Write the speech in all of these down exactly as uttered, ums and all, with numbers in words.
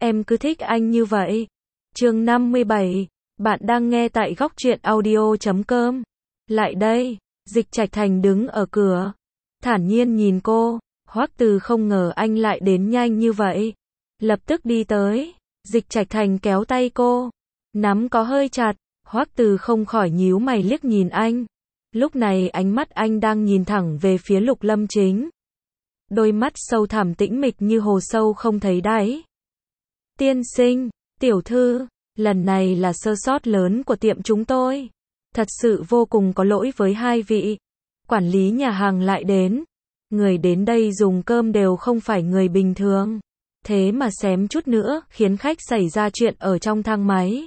em cứ thích anh như vậy. Chương năm mươi bảy, bạn đang nghe tại góc truyện audio chấm com. Lại đây, Dịch Trạch Thành đứng ở cửa, thản nhiên nhìn cô. Hoắc Từ không ngờ anh lại đến nhanh như vậy, lập tức đi tới. Dịch Trạch Thành kéo tay cô, nắm có hơi chặt. Hoắc Từ không khỏi nhíu mày liếc nhìn anh. Lúc này ánh mắt anh đang nhìn thẳng về phía Lục Lâm Chính. Đôi mắt sâu thẳm tĩnh mịch như hồ sâu không thấy đáy. Tiên sinh, tiểu thư, lần này là sơ sót lớn của tiệm chúng tôi. Thật sự vô cùng có lỗi với hai vị. Quản lý nhà hàng lại đến. Người đến đây dùng cơm đều không phải người bình thường. Thế mà xém chút nữa khiến khách xảy ra chuyện ở trong thang máy.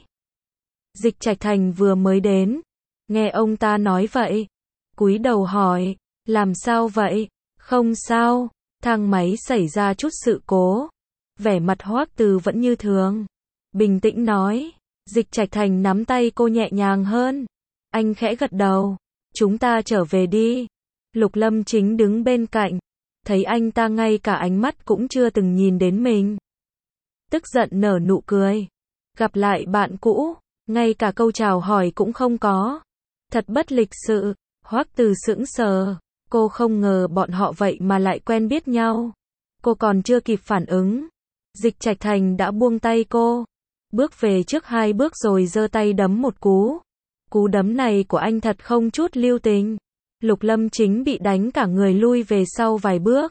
Dịch Trạch Thành vừa mới đến, nghe ông ta nói vậy, cúi đầu hỏi, làm sao vậy? Không sao, thang máy xảy ra chút sự cố. Vẻ mặt Hoắc Từ vẫn như thường, bình tĩnh nói. Dịch Trạch Thành nắm tay cô nhẹ nhàng hơn. Anh khẽ gật đầu, chúng ta trở về đi. Lục Lâm Chính đứng bên cạnh, thấy anh ta ngay cả ánh mắt cũng chưa từng nhìn đến mình, tức giận nở nụ cười. Gặp lại bạn cũ, ngay cả câu chào hỏi cũng không có. Thật bất lịch sự. Hoắc Từ sững sờ, cô không ngờ bọn họ vậy mà lại quen biết nhau. Cô còn chưa kịp phản ứng, Dịch Trạch Thành đã buông tay cô, bước về trước hai bước rồi giơ tay đấm một cú. Cú đấm này của anh thật không chút lưu tình. Lục Lâm Chính bị đánh cả người lui về sau vài bước.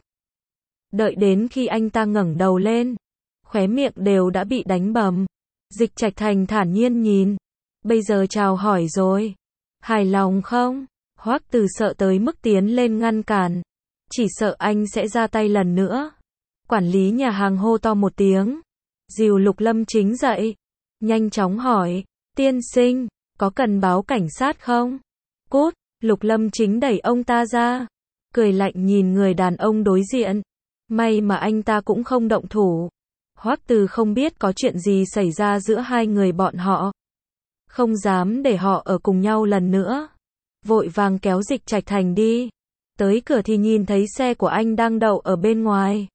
Đợi đến khi anh ta ngẩng đầu lên, khóe miệng đều đã bị đánh bầm. Dịch Trạch Thành thản nhiên nhìn. Bây giờ chào hỏi rồi, hài lòng không? Hoắc Từ sợ tới mức tiến lên ngăn cản. Chỉ sợ anh sẽ ra tay lần nữa. Quản lý nhà hàng hô to một tiếng, dìu Lục Lâm Chính dậy, nhanh chóng hỏi, tiên sinh, có cần báo cảnh sát không? Cút. Lục Lâm Chính đẩy ông ta ra, cười lạnh nhìn người đàn ông đối diện. May mà anh ta cũng không động thủ. Hoắc Từ không biết có chuyện gì xảy ra giữa hai người bọn họ, không dám để họ ở cùng nhau lần nữa, vội vàng kéo Dịch Trạch Thành đi. Tới cửa thì nhìn thấy xe của anh đang đậu ở bên ngoài.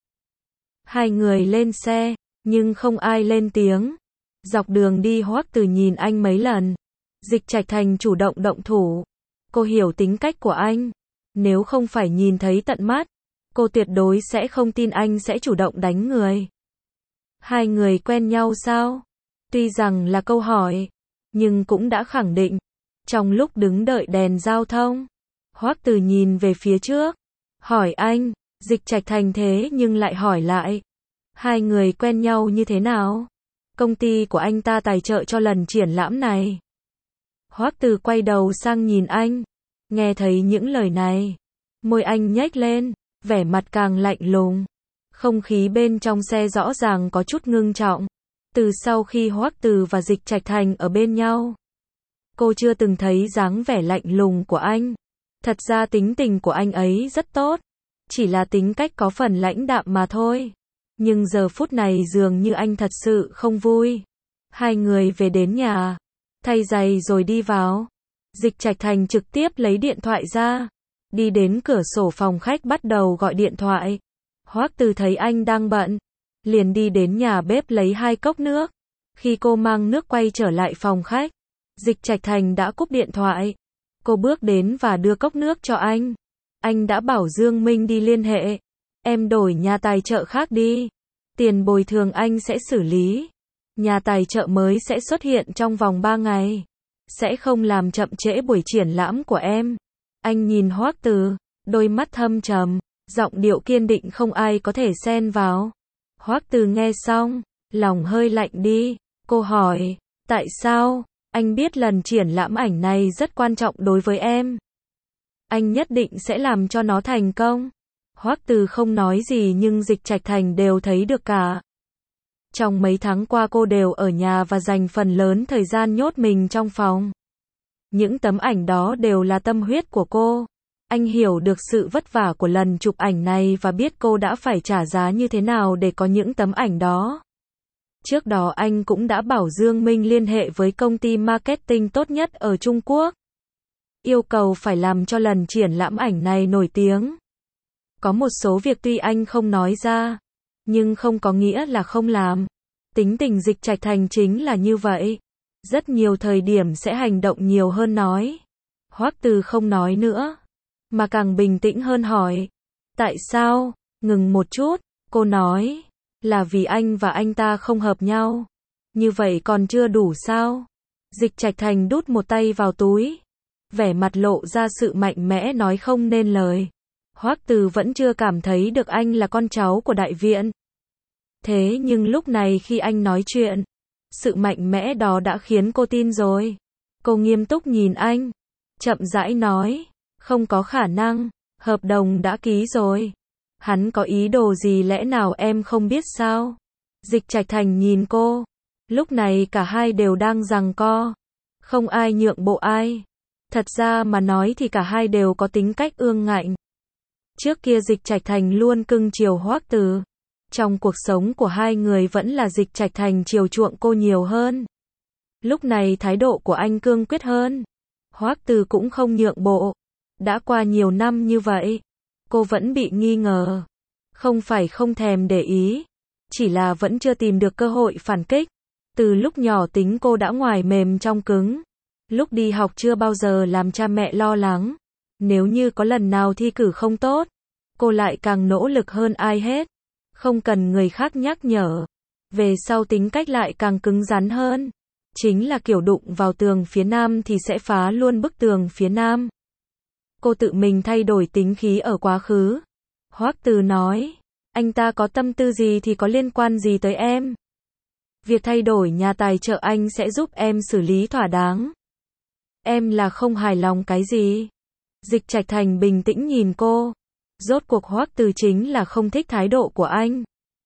Hai người lên xe, nhưng không ai lên tiếng. Dọc đường đi Hoắc Từ nhìn anh mấy lần. Dịch Trạch Thành chủ động động thủ. Cô hiểu tính cách của anh. Nếu không phải nhìn thấy tận mắt, cô tuyệt đối sẽ không tin anh sẽ chủ động đánh người. Hai người quen nhau sao? Tuy rằng là câu hỏi, nhưng cũng đã khẳng định. Trong lúc đứng đợi đèn giao thông, Hoắc Từ nhìn về phía trước, hỏi anh. Dịch Trạch Thành thế nhưng lại hỏi lại, hai người quen nhau như thế nào? Công ty của anh ta tài trợ cho lần triển lãm này. Hoắc Từ quay đầu sang nhìn anh, nghe thấy những lời này, môi anh nhếch lên, vẻ mặt càng lạnh lùng. Không khí bên trong xe rõ ràng có chút ngưng trọng. Từ sau khi Hoắc Từ và Dịch Trạch Thành ở bên nhau, cô chưa từng thấy dáng vẻ lạnh lùng của anh. Thật ra tính tình của anh ấy rất tốt, chỉ là tính cách có phần lãnh đạm mà thôi. Nhưng giờ phút này dường như anh thật sự không vui. Hai người về đến nhà, thay giày rồi đi vào. Dịch Trạch Thành trực tiếp lấy điện thoại ra, đi đến cửa sổ phòng khách bắt đầu gọi điện thoại. Hoắc Từ thấy anh đang bận, liền đi đến nhà bếp lấy hai cốc nước. Khi cô mang nước quay trở lại phòng khách, Dịch Trạch Thành đã cúp điện thoại. Cô bước đến và đưa cốc nước cho anh. Anh đã bảo Dương Minh đi liên hệ. Em đổi nhà tài trợ khác đi. Tiền bồi thường anh sẽ xử lý. Nhà tài trợ mới sẽ xuất hiện trong vòng ba ngày. Sẽ không làm chậm trễ buổi triển lãm của em. Anh nhìn Hoắc Từ, đôi mắt thâm trầm, giọng điệu kiên định không ai có thể xen vào. Hoắc Từ nghe xong, lòng hơi lạnh đi. Cô hỏi, tại sao? Anh biết lần triển lãm ảnh này rất quan trọng đối với em. Anh nhất định sẽ làm cho nó thành công. Hoắc Từ không nói gì nhưng Dịch Trạch Thành đều thấy được cả. Trong mấy tháng qua cô đều ở nhà và dành phần lớn thời gian nhốt mình trong phòng. Những tấm ảnh đó đều là tâm huyết của cô. Anh hiểu được sự vất vả của lần chụp ảnh này và biết cô đã phải trả giá như thế nào để có những tấm ảnh đó. Trước đó anh cũng đã bảo Dương Minh liên hệ với công ty marketing tốt nhất ở Trung Quốc. Yêu cầu phải làm cho lần triển lãm ảnh này nổi tiếng. Có một số việc tuy anh không nói ra, nhưng không có nghĩa là không làm. Tính tình Dịch Trạch Thành chính là như vậy. Rất nhiều thời điểm sẽ hành động nhiều hơn nói. Hoắc Từ không nói nữa, mà càng bình tĩnh hơn hỏi. Tại sao? Ngừng một chút, cô nói. Là vì anh và anh ta không hợp nhau. Như vậy còn chưa đủ sao? Dịch Trạch Thành đút một tay vào túi. Vẻ mặt lộ ra sự mạnh mẽ nói không nên lời. Hoắc Từ vẫn chưa cảm thấy được anh là con cháu của đại viện. Thế nhưng lúc này khi anh nói chuyện, sự mạnh mẽ đó đã khiến cô tin rồi. Cô nghiêm túc nhìn anh, chậm rãi nói, không có khả năng, hợp đồng đã ký rồi. Hắn có ý đồ gì lẽ nào em không biết sao? Dịch Trạch Thành nhìn cô, lúc này cả hai đều đang giằng co, không ai nhượng bộ ai. Thật ra mà nói thì cả hai đều có tính cách ương ngạnh. Trước kia Dịch Trạch Thành luôn cưng chiều Hoắc Từ. Trong cuộc sống của hai người vẫn là Dịch Trạch Thành chiều chuộng cô nhiều hơn. Lúc này thái độ của anh cương quyết hơn. Hoắc Từ cũng không nhượng bộ. Đã qua nhiều năm như vậy, cô vẫn bị nghi ngờ. Không phải không thèm để ý, chỉ là vẫn chưa tìm được cơ hội phản kích. Từ lúc nhỏ tính cô đã ngoài mềm trong cứng. Lúc đi học chưa bao giờ làm cha mẹ lo lắng. Nếu như có lần nào thi cử không tốt, cô lại càng nỗ lực hơn ai hết. Không cần người khác nhắc nhở. Về sau tính cách lại càng cứng rắn hơn. Chính là kiểu đụng vào tường phía nam thì sẽ phá luôn bức tường phía nam. Cô tự mình thay đổi tính khí ở quá khứ. Hoắc Từ nói, anh ta có tâm tư gì thì có liên quan gì tới em. Việc thay đổi nhà tài trợ anh sẽ giúp em xử lý thỏa đáng. Em là không hài lòng cái gì? Dịch Trạch Thành bình tĩnh nhìn cô. Rốt cuộc Hoắc Từ chính là không thích thái độ của anh.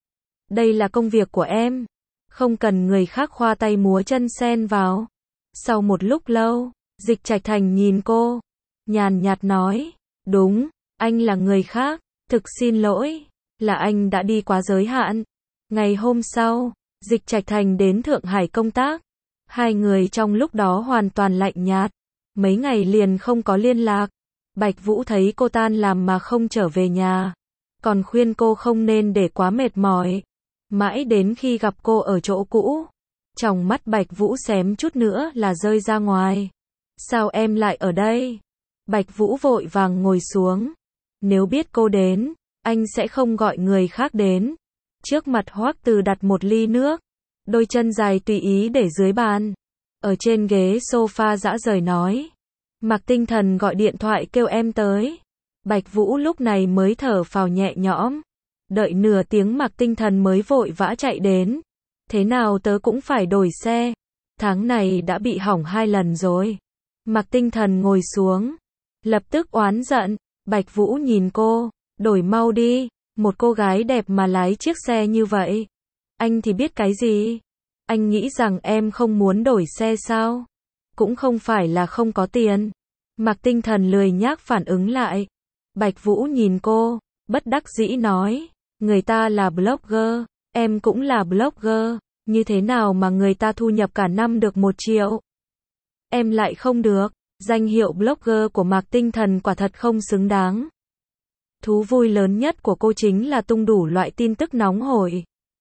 Đây là công việc của em. Không cần người khác khoa tay múa chân xen vào. Sau một lúc lâu, Dịch Trạch Thành nhìn cô. Nhàn nhạt nói. Đúng, anh là người khác. Thực xin lỗi, là anh đã đi quá giới hạn. Ngày hôm sau, Dịch Trạch Thành đến Thượng Hải công tác. Hai người trong lúc đó hoàn toàn lạnh nhạt. Mấy ngày liền không có liên lạc. Bạch Vũ thấy cô tan làm mà không trở về nhà. Còn khuyên cô không nên để quá mệt mỏi. Mãi đến khi gặp cô ở chỗ cũ. Trong mắt Bạch Vũ xém chút nữa là rơi ra ngoài. Sao em lại ở đây? Bạch Vũ vội vàng ngồi xuống. Nếu biết cô đến, anh sẽ không gọi người khác đến. Trước mặt Hoắc Từ đặt một ly nước. Đôi chân dài tùy ý để dưới bàn. Ở trên ghế sofa dã rời nói. Mạc Tinh Thần gọi điện thoại kêu em tới. Bạch Vũ lúc này mới thở phào nhẹ nhõm. Đợi nửa tiếng Mạc Tinh Thần mới vội vã chạy đến. Thế nào tớ cũng phải đổi xe. Tháng này đã bị hỏng hai lần rồi. Mạc Tinh Thần ngồi xuống. Lập tức oán giận. Bạch Vũ nhìn cô. Đổi mau đi. Một cô gái đẹp mà lái chiếc xe như vậy. Anh thì biết cái gì? Anh nghĩ rằng em không muốn đổi xe sao? Cũng không phải là không có tiền. Mạc Tinh Thần lười nhác phản ứng lại. Bạch Vũ nhìn cô, bất đắc dĩ nói. Người ta là blogger, em cũng là blogger. Như thế nào mà người ta thu nhập cả năm được một triệu? Em lại không được. Danh hiệu blogger của Mạc Tinh Thần quả thật không xứng đáng. Thú vui lớn nhất của cô chính là tung đủ loại tin tức nóng hổi.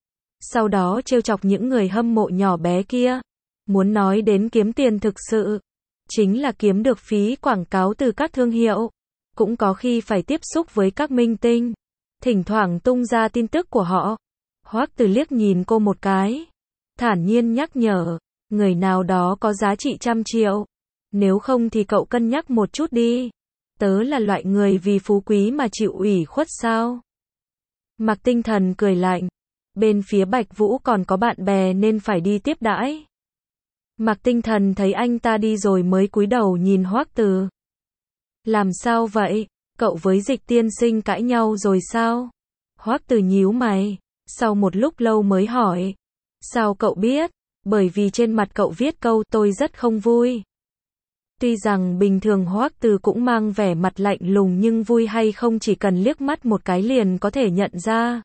Sau đó trêu chọc những người hâm mộ nhỏ bé kia. Muốn nói đến kiếm tiền thực sự, chính là kiếm được phí quảng cáo từ các thương hiệu. Cũng có khi phải tiếp xúc với các minh tinh. Thỉnh thoảng tung ra tin tức của họ. Hoắc Từ liếc nhìn cô một cái. Thản nhiên nhắc nhở. Người nào đó có giá trị trăm triệu. Nếu không thì cậu cân nhắc một chút đi. Tớ là loại người vì phú quý mà chịu ủy khuất sao? Mạc Tinh Thần cười lạnh. Bên phía Bạch Vũ còn có bạn bè nên phải đi tiếp đãi. Mạc Tinh Thần thấy anh ta đi rồi mới cúi đầu nhìn Hoắc Từ. Làm sao vậy? Cậu với Dịch tiên sinh cãi nhau rồi sao? Hoắc Từ nhíu mày. Sau một lúc lâu mới hỏi. Sao cậu biết? Bởi vì trên mặt cậu viết câu tôi rất không vui. Tuy rằng bình thường Hoắc Từ cũng mang vẻ mặt lạnh lùng nhưng vui hay không chỉ cần liếc mắt một cái liền có thể nhận ra.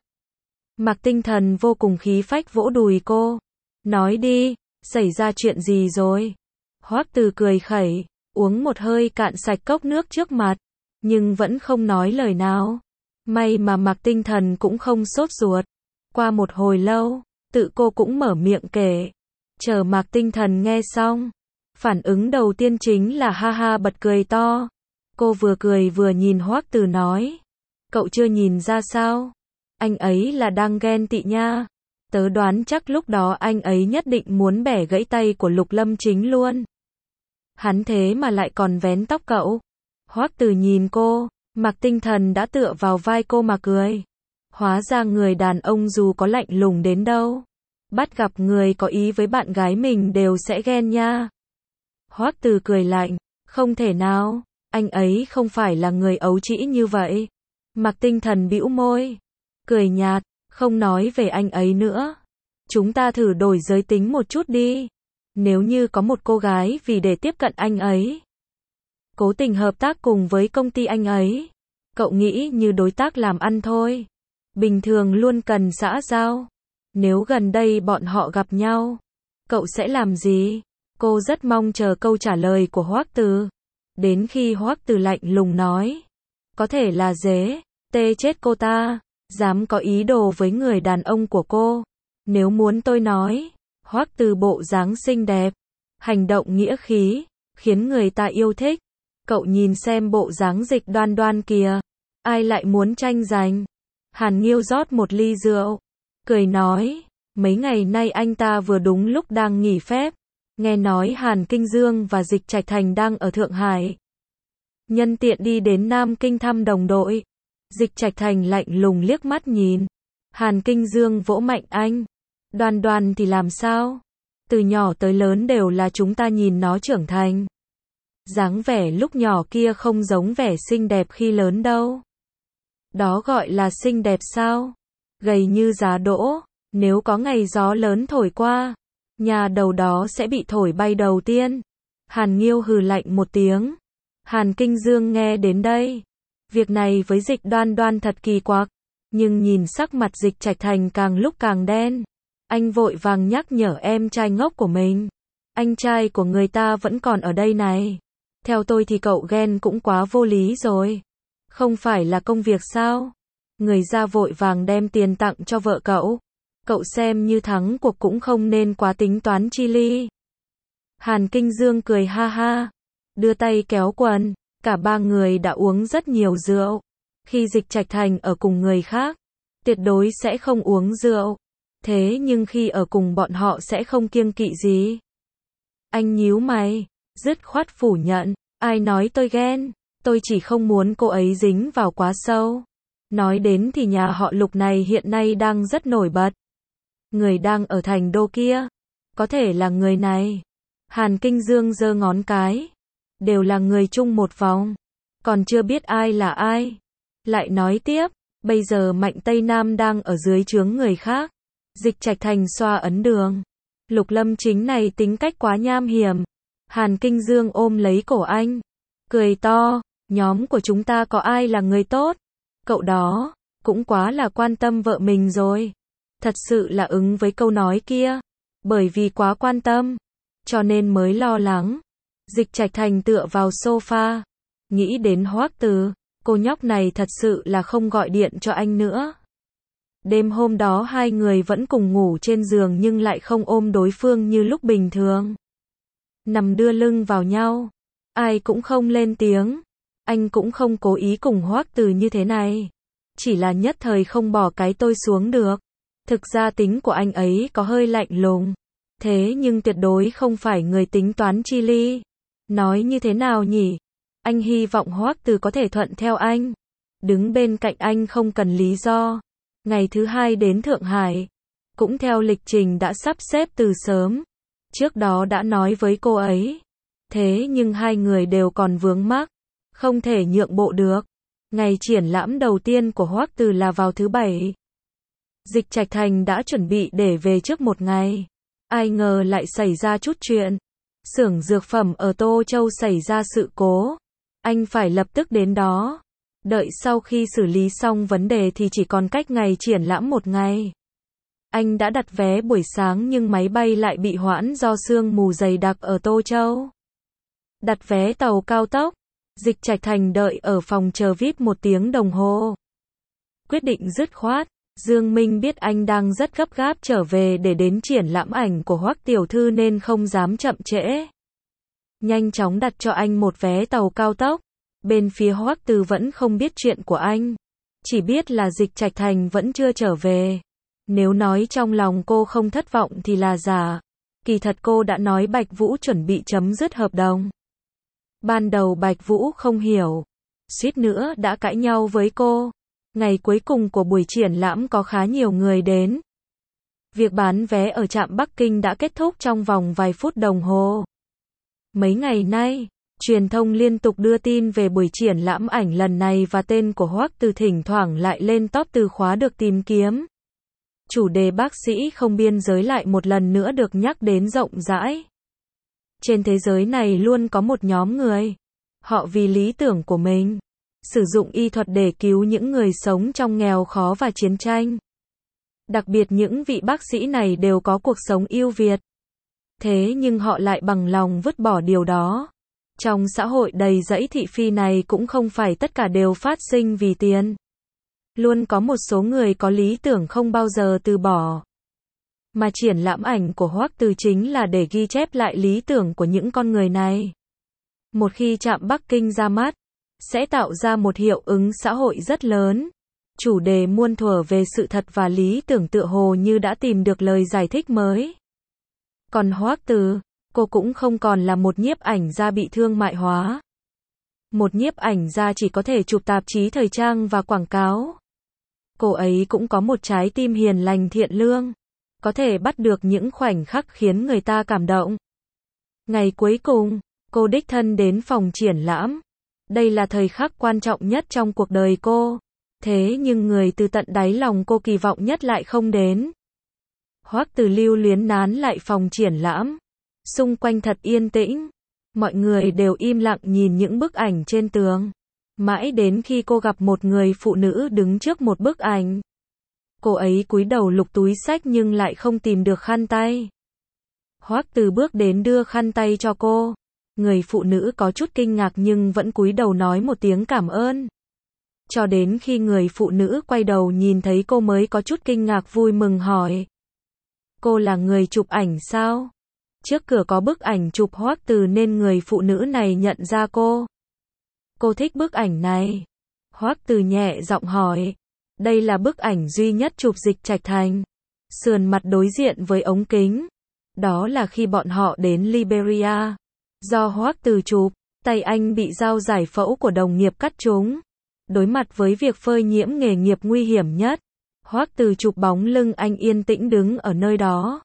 Mạc Tinh Thần vô cùng khí phách vỗ đùi cô. Nói đi, xảy ra chuyện gì rồi? Hoắc Từ cười khẩy, uống một hơi cạn sạch cốc nước trước mặt, nhưng vẫn không nói lời nào. May mà Mạc Tinh Thần cũng không sốt ruột. Qua một hồi lâu, Tự cô cũng mở miệng kể. Chờ Mạc Tinh Thần nghe xong, phản ứng đầu tiên chính là ha ha bật cười to. Cô vừa cười vừa nhìn Hoắc Từ nói, cậu chưa nhìn ra sao? Anh ấy là đang ghen tị nha. Tớ đoán chắc lúc đó anh ấy nhất định muốn bẻ gãy tay của Lục Lâm Chính luôn. Hắn thế mà lại còn vén tóc cậu. Hoắc Từ nhìn cô, Mạc Tinh Thần đã tựa vào vai cô mà cười. Hóa ra người đàn ông dù có lạnh lùng đến đâu, bắt gặp người có ý với bạn gái mình đều sẽ ghen nha. Hoắc Từ cười lạnh, không thể nào, anh ấy không phải là người ấu trĩ như vậy. Mạc Tinh Thần bĩu môi, cười nhạt, không nói về anh ấy nữa. Chúng ta thử đổi giới tính một chút đi. Nếu như có một cô gái vì để tiếp cận anh ấy, cố tình hợp tác cùng với công ty anh ấy, cậu nghĩ như đối tác làm ăn thôi. Bình thường luôn cần xã giao. Nếu gần đây bọn họ gặp nhau, cậu sẽ làm gì? Cô rất mong chờ câu trả lời của Hoắc Từ. Đến khi Hoắc Từ lạnh lùng nói, có thể là dế, tê chết cô ta, dám có ý đồ với người đàn ông của cô. Nếu muốn tôi nói, Hoắc Từ bộ dáng xinh đẹp, hành động nghĩa khí, khiến người ta yêu thích. Cậu nhìn xem bộ dáng Dịch Đoan Đoan kìa, ai lại muốn tranh giành? Hàn Nghiêu rót một ly rượu, cười nói, mấy ngày nay anh ta vừa đúng lúc đang nghỉ phép, nghe nói Hàn Kinh Dương và Dịch Trạch Thành đang ở Thượng Hải. Nhân tiện đi đến Nam Kinh thăm đồng đội. Dịch Trạch Thành lạnh lùng liếc mắt nhìn. Hàn Kinh Dương vỗ mạnh anh. Đoan Đoan thì làm sao? Từ nhỏ tới lớn đều là chúng ta nhìn nó trưởng thành. Dáng vẻ lúc nhỏ kia không giống vẻ xinh đẹp khi lớn đâu. Đó gọi là xinh đẹp sao? Gầy như giá đỗ, nếu có ngày gió lớn thổi qua, nhà đầu đó sẽ bị thổi bay đầu tiên. Hàn Nghiêu hừ lạnh một tiếng. Hàn Kinh Dương nghe đến đây, việc này với Dịch Đoan Đoan thật kỳ quặc, nhưng nhìn sắc mặt Dịch Trạch Thành càng lúc càng đen, anh vội vàng nhắc nhở em trai ngốc của mình. Anh trai của người ta vẫn còn ở đây này. Theo tôi thì cậu ghen cũng quá vô lý rồi. Không phải là công việc sao? Người ra vội vàng đem tiền tặng cho vợ cậu. Cậu xem như thắng cuộc cũng không nên quá tính toán chi ly. Hàn Kinh Dương cười ha ha, đưa tay kéo quần. Cả ba người đã uống rất nhiều rượu. Khi Dịch Trạch Thành ở cùng người khác, tuyệt đối sẽ không uống rượu. Thế nhưng khi ở cùng bọn họ sẽ không kiêng kỵ gì. Anh nhíu mày, dứt khoát phủ nhận. Ai nói tôi ghen? Tôi chỉ không muốn cô ấy dính vào quá sâu. Nói đến thì nhà họ Lục này hiện nay đang rất nổi bật. Người đang ở thành đô kia, có thể là người này. Hàn Kinh Dương giơ ngón cái. Đều là người chung một vòng. Còn chưa biết ai là ai. Lại nói tiếp, bây giờ Mạnh Tây Nam đang ở dưới trướng người khác. Dịch Trạch Thành xoa ấn đường. Lục Lâm Chính này tính cách quá nham hiểm. Hàn Kinh Dương ôm lấy cổ anh, cười to, nhóm của chúng ta có ai là người tốt? Cậu đó, cũng quá là quan tâm vợ mình rồi. Thật sự là ứng với câu nói kia. Bởi vì quá quan tâm, cho nên mới lo lắng. Dịch Trạch Thành tựa vào sofa, nghĩ đến Hoắc Từ, cô nhóc này thật sự là không gọi điện cho anh nữa. Đêm hôm đó hai người vẫn cùng ngủ trên giường nhưng lại không ôm đối phương như lúc bình thường. Nằm đưa lưng vào nhau, ai cũng không lên tiếng. Anh cũng không cố ý cùng Hoắc Từ như thế này, chỉ là nhất thời không bỏ cái tôi xuống được. Thực ra tính của anh ấy có hơi lạnh lùng, thế nhưng tuyệt đối không phải người tính toán chi ly. Nói như thế nào nhỉ? Anh hy vọng Hoắc Từ có thể thuận theo anh, đứng bên cạnh anh không cần lý do. Ngày thứ hai đến Thượng Hải, cũng theo lịch trình đã sắp xếp từ sớm. Trước đó đã nói với cô ấy. Thế nhưng hai người đều còn vướng mắc, không thể nhượng bộ được. Ngày triển lãm đầu tiên của Hoắc Từ là vào thứ bảy. Dịch Trạch Thành đã chuẩn bị để về trước một ngày. Ai ngờ lại xảy ra chút chuyện. Xưởng dược phẩm ở Tô Châu xảy ra sự cố. Anh phải lập tức đến đó. Đợi sau khi xử lý xong vấn đề thì chỉ còn cách ngày triển lãm một ngày. Anh đã đặt vé buổi sáng nhưng máy bay lại bị hoãn do sương mù dày đặc ở Tô Châu. Đặt vé tàu cao tốc. Dịch Trạch Thành đợi ở phòng chờ vi ai pi một tiếng đồng hồ. Quyết định dứt khoát, Dương Minh biết anh đang rất gấp gáp trở về để đến triển lãm ảnh của Hoắc tiểu thư nên không dám chậm trễ. Nhanh chóng đặt cho anh một vé tàu cao tốc. Bên phía Hoắc Từ vẫn không biết chuyện của anh. Chỉ biết là Dịch Trạch Thành vẫn chưa trở về. Nếu nói trong lòng cô không thất vọng thì là giả. Kỳ thật cô đã nói Bạch Vũ chuẩn bị chấm dứt hợp đồng. Ban đầu Bạch Vũ không hiểu. Suýt nữa đã cãi nhau với cô. Ngày cuối cùng của buổi triển lãm có khá nhiều người đến. Việc bán vé ở trạm Bắc Kinh đã kết thúc trong vòng vài phút đồng hồ. Mấy ngày nay, truyền thông liên tục đưa tin về buổi triển lãm ảnh lần này và tên của Hoắc Từ thỉnh thoảng lại lên top từ khóa được tìm kiếm. Chủ đề bác sĩ không biên giới lại một lần nữa được nhắc đến rộng rãi. Trên thế giới này luôn có một nhóm người. Họ vì lý tưởng của mình, sử dụng y thuật để cứu những người sống trong nghèo khó và chiến tranh. Đặc biệt những vị bác sĩ này đều có cuộc sống ưu việt. Thế nhưng họ lại bằng lòng vứt bỏ điều đó. Trong xã hội đầy rẫy thị phi này cũng không phải tất cả đều phát sinh vì tiền. Luôn có một số người có lý tưởng không bao giờ từ bỏ. Mà triển lãm ảnh của Hoắc Từ chính là để ghi chép lại lý tưởng của những con người này. Một khi trạm Bắc Kinh ra mắt, sẽ tạo ra một hiệu ứng xã hội rất lớn. Chủ đề muôn thuở về sự thật và lý tưởng tựa hồ như đã tìm được lời giải thích mới. Còn Hoắc Từ, cô cũng không còn là một nhiếp ảnh gia bị thương mại hóa. Một nhiếp ảnh gia chỉ có thể chụp tạp chí thời trang và quảng cáo. Cô ấy cũng có một trái tim hiền lành thiện lương, có thể bắt được những khoảnh khắc khiến người ta cảm động. Ngày cuối cùng, cô đích thân đến phòng triển lãm. Đây là thời khắc quan trọng nhất trong cuộc đời cô. Thế nhưng người từ tận đáy lòng cô kỳ vọng nhất lại không đến. Hoắc Từ lưu luyến nán lại phòng triển lãm. Xung quanh thật yên tĩnh. Mọi người đều im lặng nhìn những bức ảnh trên tường. Mãi đến khi cô gặp một người phụ nữ đứng trước một bức ảnh. Cô ấy cúi đầu lục túi xách nhưng lại không tìm được khăn tay. Hoắc Từ bước đến đưa khăn tay cho cô. Người phụ nữ có chút kinh ngạc nhưng vẫn cúi đầu nói một tiếng cảm ơn. Cho đến khi người phụ nữ quay đầu nhìn thấy cô mới có chút kinh ngạc vui mừng hỏi. Cô là người chụp ảnh sao? Trước cửa có bức ảnh chụp Hoắc Từ nên người phụ nữ này nhận ra cô. Cô thích bức ảnh này. Hoắc Từ nhẹ giọng hỏi. Đây là bức ảnh duy nhất chụp Dịch Trạch Thành. Sườn mặt đối diện với ống kính. Đó là khi bọn họ đến Liberia. Do Hoắc Từ chụp, tay anh bị dao giải phẫu của đồng nghiệp cắt trúng. Đối mặt với việc phơi nhiễm nghề nghiệp nguy hiểm nhất, Hoắc Từ chụp bóng lưng anh yên tĩnh đứng ở nơi đó.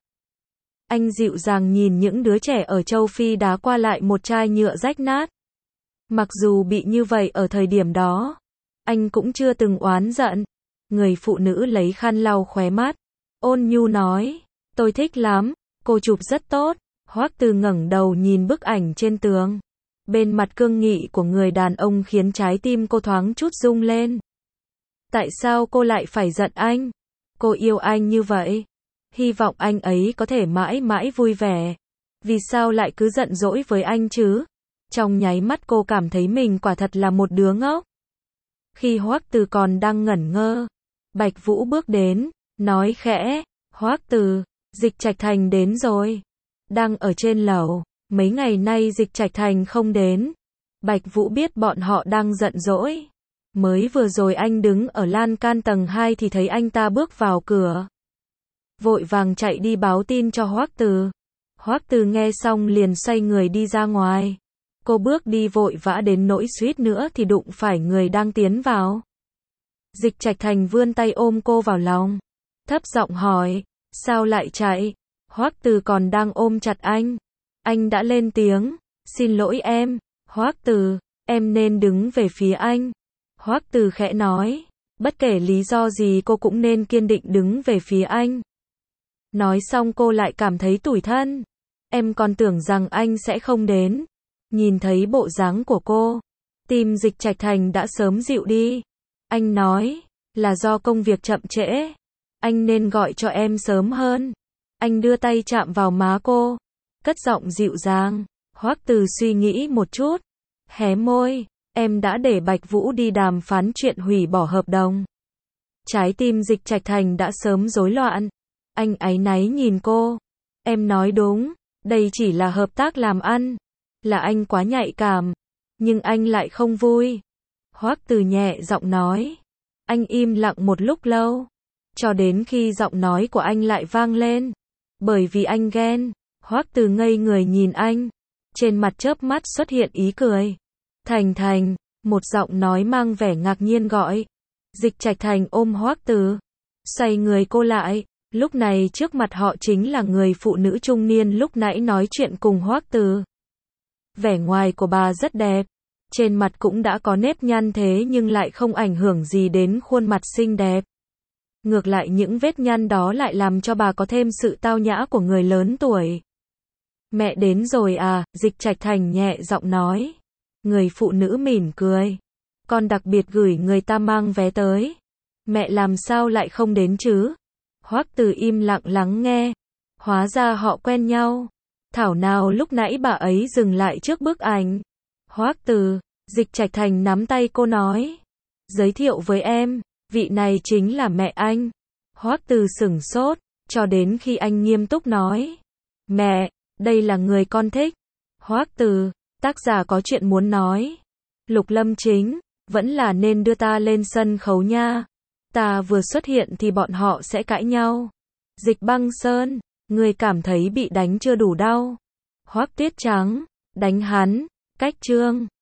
Anh dịu dàng nhìn những đứa trẻ ở châu Phi đá qua lại một chai nhựa rách nát. Mặc dù bị như vậy ở thời điểm đó, anh cũng chưa từng oán giận. Người phụ nữ lấy khăn lau khóe mắt, ôn nhu nói, tôi thích lắm, cô chụp rất tốt. Hoắc Từ ngẩng đầu nhìn bức ảnh trên tường. Bên mặt cương nghị của người đàn ông khiến trái tim cô thoáng chút rung lên. Tại sao cô lại phải giận anh? Cô yêu anh như vậy. Hy vọng anh ấy có thể mãi mãi vui vẻ. Vì sao lại cứ giận dỗi với anh chứ? Trong nháy mắt cô cảm thấy mình quả thật là một đứa ngốc. Khi Hoắc Từ còn đang ngẩn ngơ, Bạch Vũ bước đến, nói khẽ, Hoắc Từ, Dịch Trạch Thành đến rồi. Đang ở trên lầu, mấy ngày nay Dịch Trạch Thành không đến. Bạch Vũ biết bọn họ đang giận dỗi. Mới vừa rồi anh đứng ở lan can tầng hai thì thấy anh ta bước vào cửa. Vội vàng chạy đi báo tin cho Hoắc Từ. Hoắc Từ nghe xong liền xoay người đi ra ngoài. Cô bước đi vội vã đến nỗi suýt nữa thì đụng phải người đang tiến vào. Dịch Trạch Thành vươn tay ôm cô vào lòng. Thấp giọng hỏi, sao lại chạy? Hoắc Từ còn đang ôm chặt anh. Anh đã lên tiếng, xin lỗi em. Hoắc Từ, em nên đứng về phía anh. Hoắc Từ khẽ nói, bất kể lý do gì cô cũng nên kiên định đứng về phía anh. Nói xong cô lại cảm thấy tủi thân. Em còn tưởng rằng anh sẽ không đến. Nhìn thấy bộ dáng của cô, tim Dịch Trạch Thành đã sớm dịu đi. Anh nói, là do công việc chậm trễ. Anh nên gọi cho em sớm hơn. Anh đưa tay chạm vào má cô, cất giọng dịu dàng. Hoắc Từ suy nghĩ một chút, hé môi, em đã để Bạch Vũ đi đàm phán chuyện hủy bỏ hợp đồng. Trái tim Dịch Trạch Thành đã sớm rối loạn. Anh áy náy nhìn cô. Em nói đúng, đây chỉ là hợp tác làm ăn. Là anh quá nhạy cảm. Nhưng anh lại không vui. Hoắc Từ nhẹ giọng nói. Anh im lặng một lúc lâu. Cho đến khi giọng nói của anh lại vang lên. Bởi vì anh ghen. Hoắc Từ ngây người nhìn anh. Trên mặt chớp mắt xuất hiện ý cười. Thành Thành, một giọng nói mang vẻ ngạc nhiên gọi. Dịch Trạch Thành ôm Hoắc Từ. Xoay người cô lại. Lúc này trước mặt họ chính là người phụ nữ trung niên lúc nãy nói chuyện cùng Hoắc Từ. Vẻ ngoài của bà rất đẹp. Trên mặt cũng đã có nếp nhăn thế nhưng lại không ảnh hưởng gì đến khuôn mặt xinh đẹp. Ngược lại những vết nhăn đó lại làm cho bà có thêm sự tao nhã của người lớn tuổi. Mẹ đến rồi à, Dịch Trạch Thành nhẹ giọng nói. Người phụ nữ mỉm cười. Con đặc biệt gửi người ta mang vé tới. Mẹ làm sao lại không đến chứ? Hoắc Từ im lặng lắng nghe. Hóa ra họ quen nhau. Thảo nào lúc nãy bà ấy dừng lại trước bức ảnh. Hoắc Từ, Dịch Trạch Thành nắm tay cô nói. Giới thiệu với em, vị này chính là mẹ anh. Hoắc Từ sửng sốt, cho đến khi anh nghiêm túc nói. Mẹ, đây là người con thích. Hoắc Từ, tác giả có chuyện muốn nói. Lục Lâm Chính, vẫn là nên đưa ta lên sân khấu nha. Ta vừa xuất hiện thì bọn họ sẽ cãi nhau. Dịch Băng Sơn, người cảm thấy bị đánh chưa đủ đau. Hoắc Tuyết Trắng, đánh hắn, cách chương.